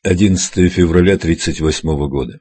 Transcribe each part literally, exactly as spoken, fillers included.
одиннадцатое февраля тридцать восьмого года.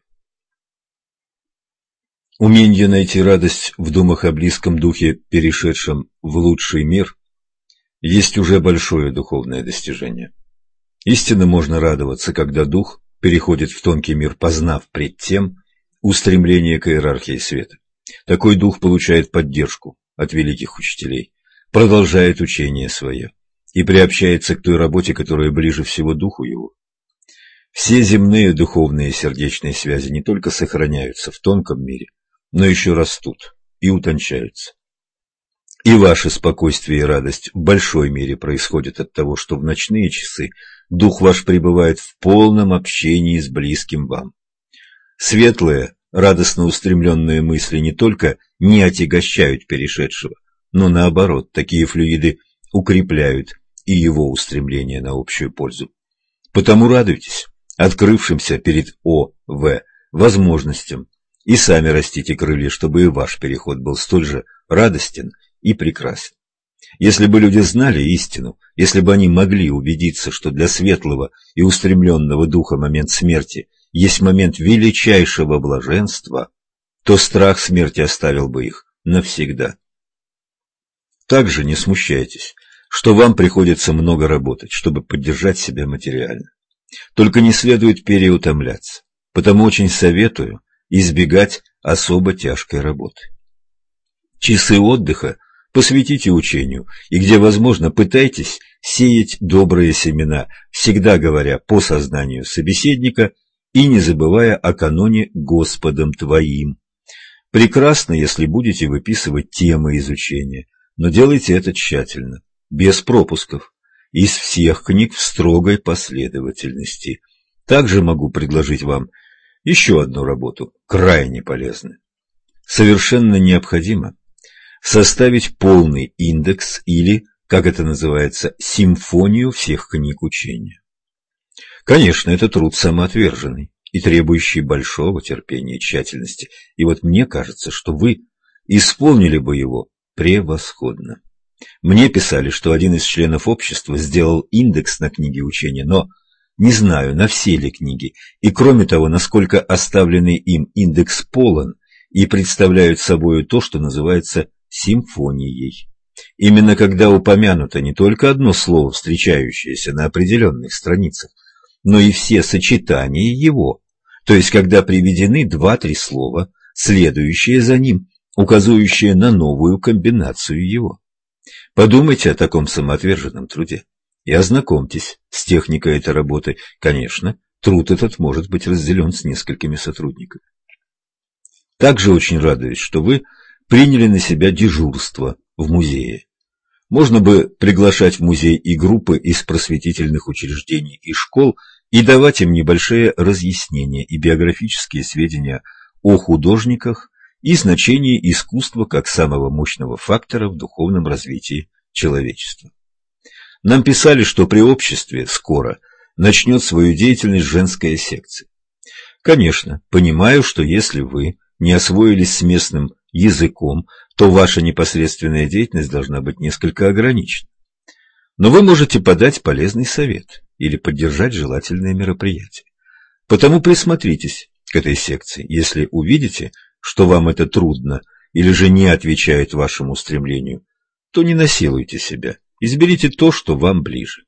Умение найти радость в думах о близком духе, перешедшем в лучший мир, есть уже большое духовное достижение. Истинно можно радоваться, когда дух переходит в тонкий мир, познав пред тем устремление к иерархии света. Такой дух получает поддержку от великих учителей, продолжает учение свое и приобщается к той работе, которая ближе всего духу его. Все земные духовные сердечные связи не только сохраняются в тонком мире, но еще растут и утончаются. И ваше спокойствие и радость в большой мере происходят от того, что в ночные часы дух ваш пребывает в полном общении с близким вам. Светлые, радостно устремленные мысли не только не отягощают перешедшего, но наоборот, такие флюиды укрепляют и его устремление на общую пользу. Потому радуйтесь открывшимся перед О В возможностям и сами растите крылья, чтобы и ваш переход был столь же радостен и прекрасен. Если бы люди знали истину, если бы они могли убедиться, что для светлого и устремленного духа момент смерти есть момент величайшего блаженства, то страх смерти оставил бы их навсегда. Также не смущайтесь, что вам приходится много работать, чтобы поддержать себя материально. Только не следует переутомляться, потому очень советую избегать особо тяжкой работы. Часы отдыха посвятите учению, и где возможно пытайтесь сеять добрые семена, всегда говоря по сознанию собеседника и не забывая о каноне Господом твоим. Прекрасно, если будете выписывать темы изучения, но делайте это тщательно, без пропусков, из всех книг в строгой последовательности. Также могу предложить вам еще одну работу, крайне полезную. Совершенно необходимо составить полный индекс или, как это называется, симфонию всех книг учения. Конечно, это труд самоотверженный и требующий большого терпения и тщательности, и вот мне кажется, что вы исполнили бы его превосходно. Мне писали, что один из членов общества сделал индекс на книги учения, но не знаю, на все ли книги, и кроме того, насколько оставленный им индекс полон и представляют собой то, что называется симфонией. Именно когда упомянуто не только одно слово, встречающееся на определенных страницах, но и все сочетания его, то есть когда приведены два-три слова, следующие за ним, указывающие на новую комбинацию его. Подумайте о таком самоотверженном труде и ознакомьтесь с техникой этой работы. Конечно, труд этот может быть разделен с несколькими сотрудниками. Также очень радуюсь, что вы приняли на себя дежурство в музее. Можно бы приглашать в музей и группы из просветительных учреждений и школ и давать им небольшие разъяснения и биографические сведения о художниках и значении искусства как самого мощного фактора в духовном развитии человечества. Нам писали, что при обществе скоро начнет свою деятельность женская секция. Конечно, понимаю, что если вы не освоились с местным языком, то ваша непосредственная деятельность должна быть несколько ограничена. Но вы можете подать полезный совет или поддержать желательное мероприятие. Потому присмотритесь к этой секции, если увидите, что вам это трудно или же не отвечает вашему стремлению, то не насилуйте себя, изберите то, что вам ближе.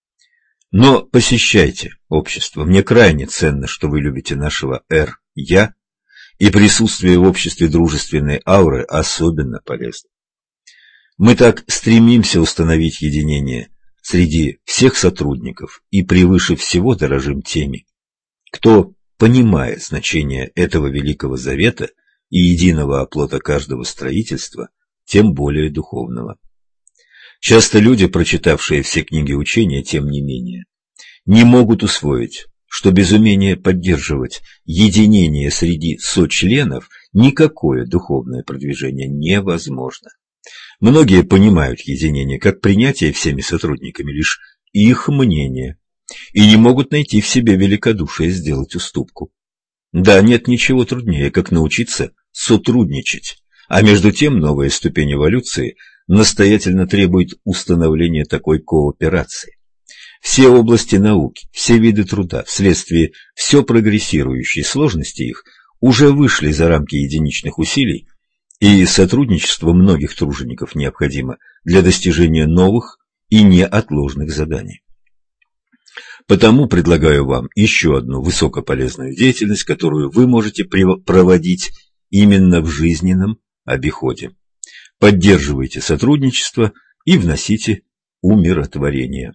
Но посещайте общество. Мне крайне ценно, что вы любите нашего Р. Я, и присутствие в обществе дружественной ауры особенно полезно. Мы так стремимся установить единение среди всех сотрудников и превыше всего дорожим теми, кто, понимая значение этого великого завета и единого оплота каждого строительства, тем более духовного. Часто люди, прочитавшие все книги учения, тем не менее, не могут усвоить, что без умения поддерживать единение среди сочленов никакое духовное продвижение невозможно. Многие понимают единение как принятие всеми сотрудниками лишь их мнения и не могут найти в себе великодушие сделать уступку. Да, нет ничего труднее, как научиться сотрудничать, а между тем новая ступень эволюции настоятельно требует установления такой кооперации. Все области науки, все виды труда, вследствие все прогрессирующей сложности их, уже вышли за рамки единичных усилий, и сотрудничество многих тружеников необходимо для достижения новых и неотложных заданий. Потому предлагаю вам еще одну высокополезную деятельность, которую вы можете проводить именно в жизненном обиходе. Поддерживайте сотрудничество и вносите умиротворение.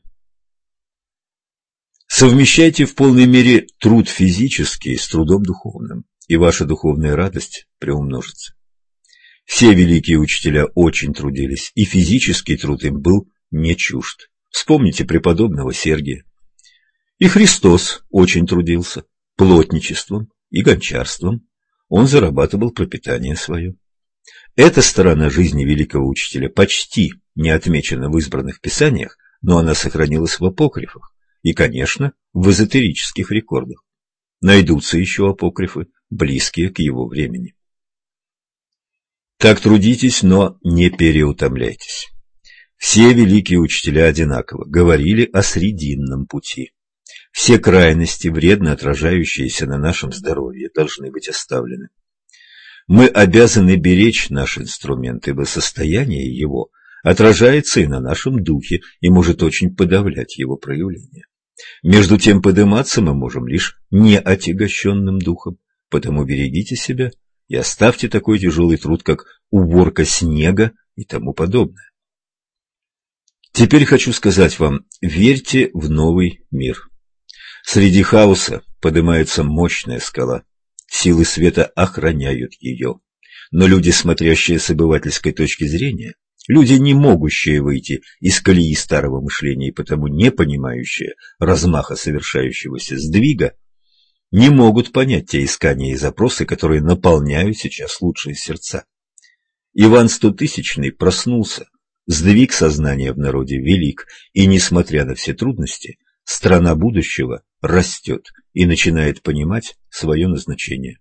Совмещайте в полной мере труд физический с трудом духовным, и ваша духовная радость приумножится. Все великие учителя очень трудились, и физический труд им был не чужд. Вспомните преподобного Сергия. И Христос очень трудился плотничеством и гончарством. Он зарабатывал пропитание свое. Эта сторона жизни великого учителя почти не отмечена в избранных писаниях, но она сохранилась в апокрифах и, конечно, в эзотерических рекордах. Найдутся еще апокрифы, близкие к его времени. Так трудитесь, но не переутомляйтесь. Все великие учителя одинаково говорили о срединном пути. Все крайности, вредно отражающиеся на нашем здоровье, должны быть оставлены. Мы обязаны беречь наш инструмент, ибо состояние его отражается и на нашем духе, и может очень подавлять его проявление. Между тем подниматься мы можем лишь неотягощенным духом, потому берегите себя и оставьте такой тяжелый труд, как уборка снега и тому подобное. Теперь хочу сказать вам, верьте в новый мир. Среди хаоса поднимается мощная скала. Силы света охраняют ее. Но люди, смотрящие с обывательской точки зрения, люди, не могущие выйти из колеи старого мышления и потому не понимающие размаха совершающегося сдвига, не могут понять те искания и запросы, которые наполняют сейчас лучшие сердца. Иван Стотысячный проснулся, сдвиг сознания в народе велик, и, несмотря на все трудности, страна будущего растет и начинает понимать свое назначение.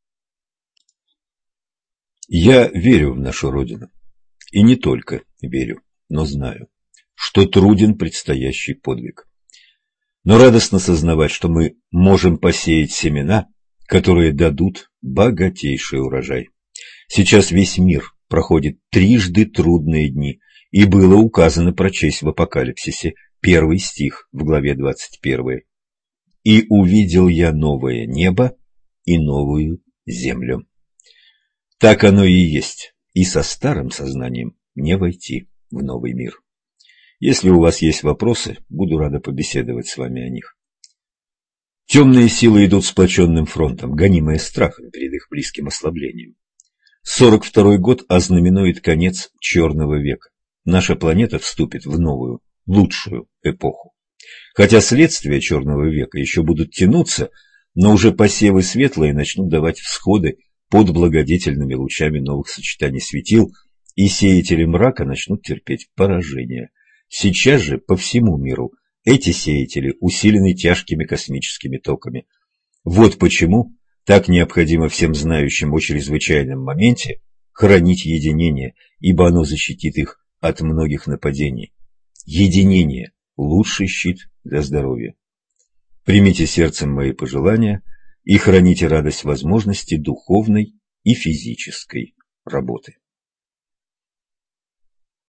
Я верю в нашу Родину, и не только верю, но знаю, что труден предстоящий подвиг. Но радостно сознавать, что мы можем посеять семена, которые дадут богатейший урожай. Сейчас весь мир проходит трижды трудные дни, и было указано прочесть в Апокалипсисе первый стих в главе двадцать первой. «И увидел я новое небо и новую землю». Так оно и есть, и со старым сознанием не войти в новый мир. Если у вас есть вопросы, буду рада побеседовать с вами о них. Темные силы идут сплоченным фронтом, гонимые страхом перед их близким ослаблением. сорок второй год ознаменует конец черного века. Наша планета вступит в новую, лучшую эпоху. Хотя следствия черного века еще будут тянуться, но уже посевы светлые начнут давать всходы под благодетельными лучами новых сочетаний светил, и сеятели мрака начнут терпеть поражение. Сейчас же по всему миру эти сеятели усилены тяжкими космическими токами. Вот почему так необходимо всем знающим о чрезвычайном моменте хранить единение, ибо оно защитит их от многих нападений. Единение – лучший щит для здоровья. Примите сердцем мои пожелания и храните радость возможности духовной и физической работы.